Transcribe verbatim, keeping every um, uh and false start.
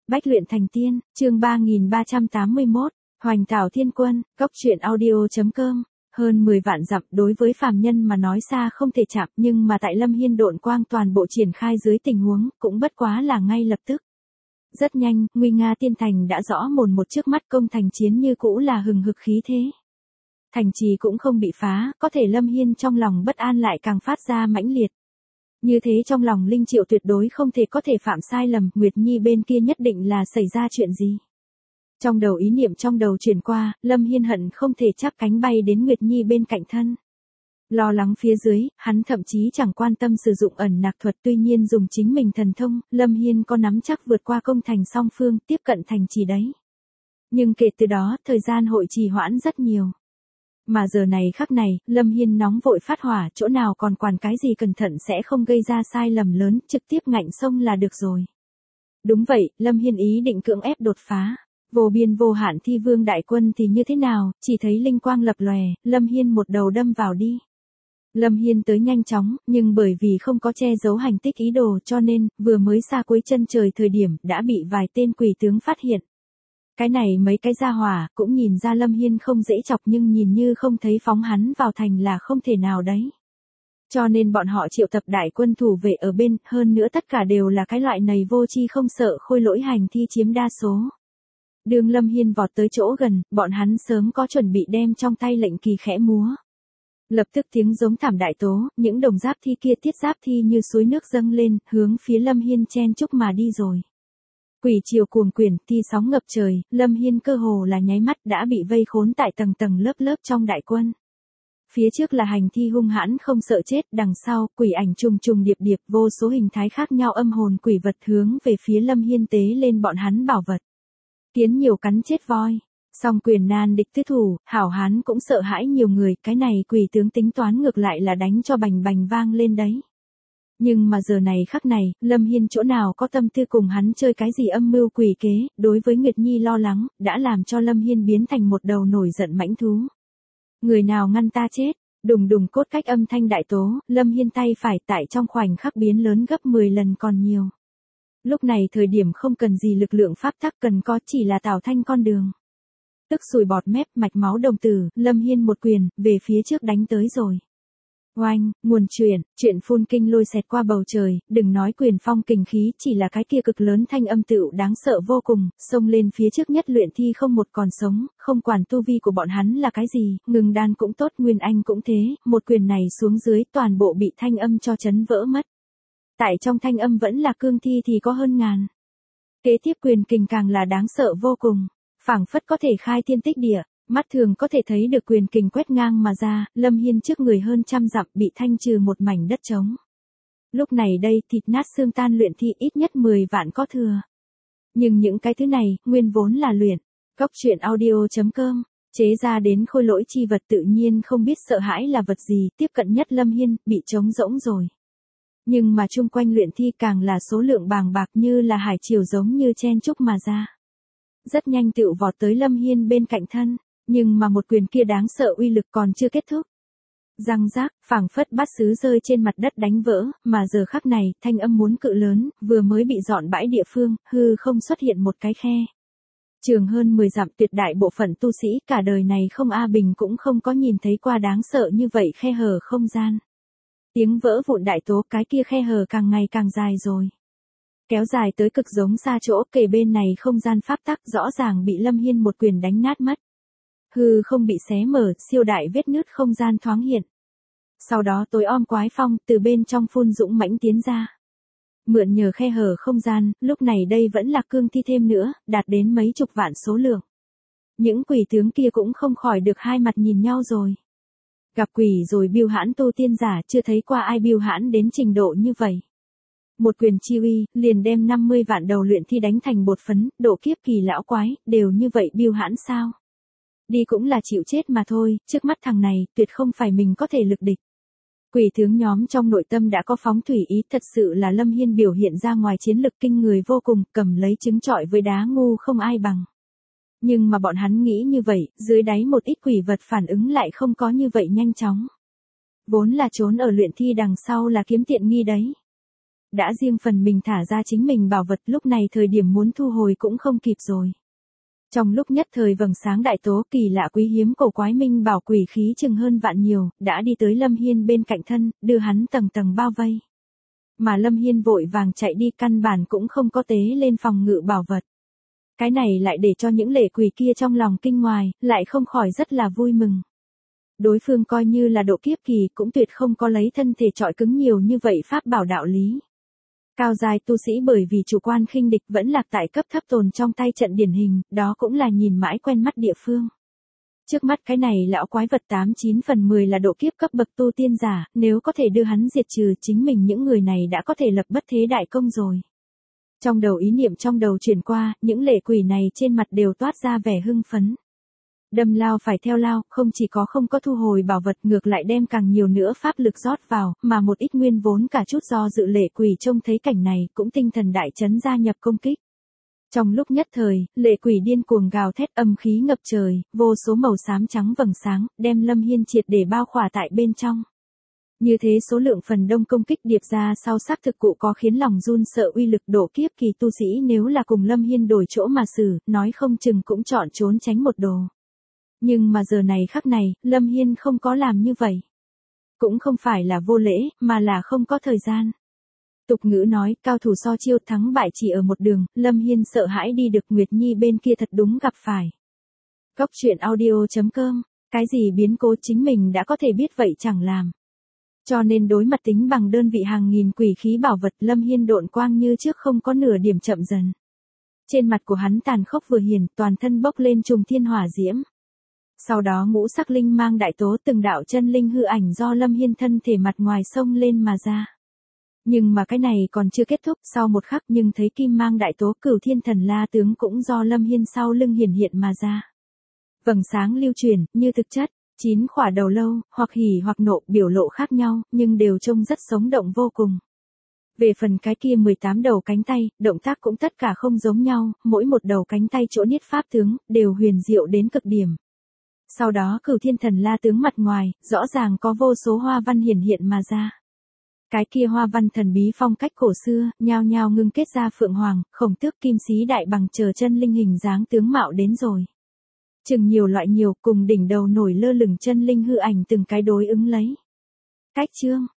Bách luyện thành tiên, chương ba nghìn ba trăm tám mươi mốt, Hoành Thảo Thiên Quân, Cốc truyện audio.com. Hơn mười vạn dặm đối với phàm nhân mà nói xa không thể chạm, nhưng mà tại Lâm Hiên độn quang toàn bộ triển khai dưới tình huống, cũng bất quá là ngay lập tức. Rất nhanh, nguy nga tiên thành đã rõ mồn một trước mắt, công thành chiến như cũ là hừng hực khí thế. Thành trì cũng không bị phá, có thể Lâm Hiên trong lòng bất an lại càng phát ra mãnh liệt. Như thế trong lòng Linh Triệu tuyệt đối không thể có thể phạm sai lầm, Nguyệt Nhi bên kia nhất định là xảy ra chuyện gì. Trong đầu ý niệm trong đầu chuyển qua, Lâm Hiên hận không thể chắp cánh bay đến Nguyệt Nhi bên cạnh thân. Lo lắng phía dưới, hắn thậm chí chẳng quan tâm sử dụng ẩn nặc thuật, tuy nhiên dùng chính mình thần thông, Lâm Hiên có nắm chắc vượt qua công thành song phương, tiếp cận thành trì đấy. Nhưng kể từ đó, thời gian hội trì hoãn rất nhiều. Mà giờ này khắc này, Lâm Hiên nóng vội phát hỏa, chỗ nào còn quản cái gì cẩn thận sẽ không gây ra sai lầm lớn, trực tiếp ngạnh sông là được rồi. Đúng vậy, Lâm Hiên ý định cưỡng ép đột phá. Vô biên vô hạn thi vương đại quân thì như thế nào, chỉ thấy linh quang lập lòe, Lâm Hiên một đầu đâm vào đi. Lâm Hiên tới nhanh chóng, nhưng bởi vì không có che giấu hành tích ý đồ cho nên, vừa mới xa cuối chân trời thời điểm, đã bị vài tên quỷ tướng phát hiện. Cái này mấy cái gia hỏa, cũng nhìn ra Lâm Hiên không dễ chọc nhưng nhìn như không thấy phóng hắn vào thành là không thể nào đấy. Cho nên bọn họ triệu tập đại quân thủ vệ ở bên, hơn nữa tất cả đều là cái loại này vô chi không sợ khôi lỗi hành thi chiếm đa số. Đường Lâm Hiên vọt tới chỗ gần, bọn hắn sớm có chuẩn bị đem trong tay lệnh kỳ khẽ múa. Lập tức tiếng giống thảm đại tố, những đồng giáp thi kia tiết giáp thi như suối nước dâng lên, hướng phía Lâm Hiên chen chúc mà đi rồi. Quỷ triều cuồng quyển, thi sóng ngập trời, Lâm Hiên cơ hồ là nháy mắt đã bị vây khốn tại tầng tầng lớp lớp trong đại quân. Phía trước là hành thi hung hãn không sợ chết, đằng sau, quỷ ảnh trùng trùng điệp điệp, vô số hình thái khác nhau âm hồn quỷ vật hướng về phía Lâm Hiên tế lên bọn hắn bảo vật. Kiến nhiều cắn chết voi, song quyền nan địch tứ thủ, hảo hán cũng sợ hãi nhiều người, cái này quỷ tướng tính toán ngược lại là đánh cho bành bành vang lên đấy. Nhưng mà giờ này khắc này, Lâm Hiên chỗ nào có tâm tư cùng hắn chơi cái gì âm mưu quỷ kế, đối với Nguyệt Nhi lo lắng, đã làm cho Lâm Hiên biến thành một đầu nổi giận mãnh thú. Người nào ngăn ta chết, đùng đùng cốt cách âm thanh đại tố, Lâm Hiên tay phải tại trong khoảnh khắc biến lớn gấp mười lần còn nhiều. Lúc này thời điểm không cần gì lực lượng pháp tắc, cần có chỉ là tạo thanh con đường. Tức sùi bọt mép, mạch máu đồng tử, Lâm Hiên một quyền, về phía trước đánh tới rồi. Oanh, nguồn chuyển, chuyện phun kinh lôi xẹt qua bầu trời, đừng nói quyền phong kình khí, chỉ là cái kia cực lớn thanh âm tựu đáng sợ vô cùng, xông lên phía trước nhất luyện thi không một còn sống, không quản tu vi của bọn hắn là cái gì, ngừng đan cũng tốt, nguyên anh cũng thế, một quyền này xuống dưới toàn bộ bị thanh âm cho chấn vỡ mất. Tại trong thanh âm vẫn là cương thi thì có hơn ngàn. Kế tiếp quyền kình càng là đáng sợ vô cùng, phảng phất có thể khai thiên tích địa. Mắt thường có thể thấy được quyền kình quét ngang mà ra, Lâm Hiên trước người hơn trăm dặm bị thanh trừ một mảnh đất trống. Lúc này đây thịt nát xương tan luyện thi ít nhất mười vạn có thừa. Nhưng những cái thứ này, nguyên vốn là luyện. Cốc truyện audio.com, chế ra đến khôi lỗi chi vật tự nhiên không biết sợ hãi là vật gì, tiếp cận nhất Lâm Hiên, bị trống rỗng rồi. Nhưng mà chung quanh luyện thi càng là số lượng bàng bạc như là hải triều giống như chen chúc mà ra. Rất nhanh tựu vọt tới Lâm Hiên bên cạnh thân. Nhưng mà một quyền kia đáng sợ uy lực còn chưa kết thúc. Răng rác, phảng phất bát sứ rơi trên mặt đất đánh vỡ, mà giờ khắc này, thanh âm muốn cự lớn, vừa mới bị dọn bãi địa phương, hư không xuất hiện một cái khe. Trường hơn mười dặm, tuyệt đại bộ phận tu sĩ cả đời này không A Bình cũng không có nhìn thấy qua đáng sợ như vậy khe hở không gian. Tiếng vỡ vụn đại tố, cái kia khe hở càng ngày càng dài rồi. Kéo dài tới cực giống xa chỗ, kề bên này không gian pháp tắc rõ ràng bị Lâm Hiên một quyền đánh nát mất. Hư không bị xé mở, siêu đại vết nứt không gian thoáng hiện. Sau đó tối om quái phong từ bên trong phun dũng mãnh tiến ra. Mượn nhờ khe hở không gian, lúc này đây vẫn là cương thi thêm nữa, đạt đến mấy chục vạn số lượng. Những quỷ tướng kia cũng không khỏi được hai mặt nhìn nhau rồi. Gặp quỷ rồi biêu hãn tu tiên giả, chưa thấy qua ai biêu hãn đến trình độ như vậy. Một quyền chi uy, liền đem năm mươi vạn đầu luyện thi đánh thành bột phấn, độ kiếp kỳ lão quái, đều như vậy biêu hãn sao? Đi cũng là chịu chết mà thôi, trước mắt thằng này, tuyệt không phải mình có thể lực địch. Quỷ tướng nhóm trong nội tâm đã có phóng thủy ý, thật sự là Lâm Hiên biểu hiện ra ngoài chiến lực kinh người vô cùng, cầm lấy trứng trọi với đá ngu không ai bằng. Nhưng mà bọn hắn nghĩ như vậy, dưới đáy một ít quỷ vật phản ứng lại không có như vậy nhanh chóng. Vốn là trốn ở luyện thi đằng sau là kiếm tiện nghi đấy. đã riêng phần mình thả ra chính mình bảo vật, lúc này thời điểm muốn thu hồi cũng không kịp rồi. Trong lúc nhất thời vầng sáng đại tố, kỳ lạ quý hiếm cổ quái minh bảo quỷ khí chừng hơn vạn nhiều, đã đi tới Lâm Hiên bên cạnh thân, đưa hắn tầng tầng bao vây. Mà Lâm Hiên vội vàng chạy đi, căn bản cũng không có tế lên phòng ngự bảo vật. Cái này lại để cho những lệ quỷ kia trong lòng kinh ngoài, lại không khỏi rất là vui mừng. Đối phương coi như là độ kiếp kỳ cũng tuyệt không có lấy thân thể trọi cứng nhiều như vậy pháp bảo đạo lý. Cao dài tu sĩ bởi vì chủ quan khinh địch vẫn lạc tại cấp thấp tồn trong tay trận điển hình, đó cũng là nhìn mãi quen mắt địa phương. Trước mắt cái này lão quái vật tám chín phần mười là độ kiếp cấp bậc tu tiên giả, nếu có thể đưa hắn diệt trừ, chính mình những người này đã có thể lập bất thế đại công rồi. Trong đầu ý niệm trong đầu chuyển qua, những lệ quỷ này trên mặt đều toát ra vẻ hưng phấn. Đâm lao phải theo lao, không chỉ có không có thu hồi bảo vật, ngược lại đem càng nhiều nữa pháp lực rót vào, mà một ít nguyên vốn cả chút do dự lệ quỷ trông thấy cảnh này, cũng tinh thần đại chấn gia nhập công kích. Trong lúc nhất thời, lệ quỷ điên cuồng gào thét, âm khí ngập trời, vô số màu xám trắng vầng sáng, đem Lâm Hiên triệt để bao khỏa tại bên trong. Như thế số lượng phần đông công kích điệp ra sau xác thực cụ có khiến lòng run sợ uy lực độ kiếp kỳ tu sĩ, nếu là cùng Lâm Hiên đổi chỗ mà xử, nói không chừng cũng chọn trốn tránh một đồ. Nhưng mà giờ này khắc này, Lâm Hiên không có làm như vậy. Cũng không phải là vô lễ, mà là không có thời gian. Tục ngữ nói, cao thủ so chiêu, thắng bại chỉ ở một đường, Lâm Hiên sợ hãi đi được Nguyệt Nhi bên kia thật đúng gặp phải. Góc truyện audio chấm com, cái gì biến cố chính mình đã có thể biết vậy chẳng làm. Cho nên đối mặt tính bằng đơn vị hàng nghìn quỷ khí bảo vật, Lâm Hiên độn quang như trước không có nửa điểm chậm dần. Trên mặt của hắn tàn khốc vừa hiển, toàn thân bốc lên trùng thiên hỏa diễm. Sau đó ngũ sắc linh mang đại tố, từng đạo chân linh hư ảnh do Lâm Hiên thân thể mặt ngoài xông lên mà ra. Nhưng mà cái này còn chưa kết thúc, sau một khắc nhưng thấy kim mang đại tố, cửu thiên thần la tướng cũng do Lâm Hiên sau lưng hiển hiện mà ra. Vầng sáng lưu chuyển, như thực chất, chín khỏa đầu lâu, hoặc hỉ hoặc nộ, biểu lộ khác nhau, nhưng đều trông rất sống động vô cùng. Về phần cái kia mười tám đầu cánh tay, động tác cũng tất cả không giống nhau, mỗi một đầu cánh tay chỗ niết pháp tướng, đều huyền diệu đến cực điểm. Sau đó cửu thiên thần la tướng mặt ngoài, rõ ràng có vô số hoa văn hiển hiện mà ra. Cái kia hoa văn thần bí phong cách cổ xưa, nhao nhao ngưng kết ra phượng hoàng, khổng tước, kim sĩ đại bằng chờ chân linh hình dáng tướng mạo đến rồi. Chừng nhiều loại nhiều, cùng đỉnh đầu nổi lơ lửng chân linh hư ảnh từng cái đối ứng lấy. Cách chương,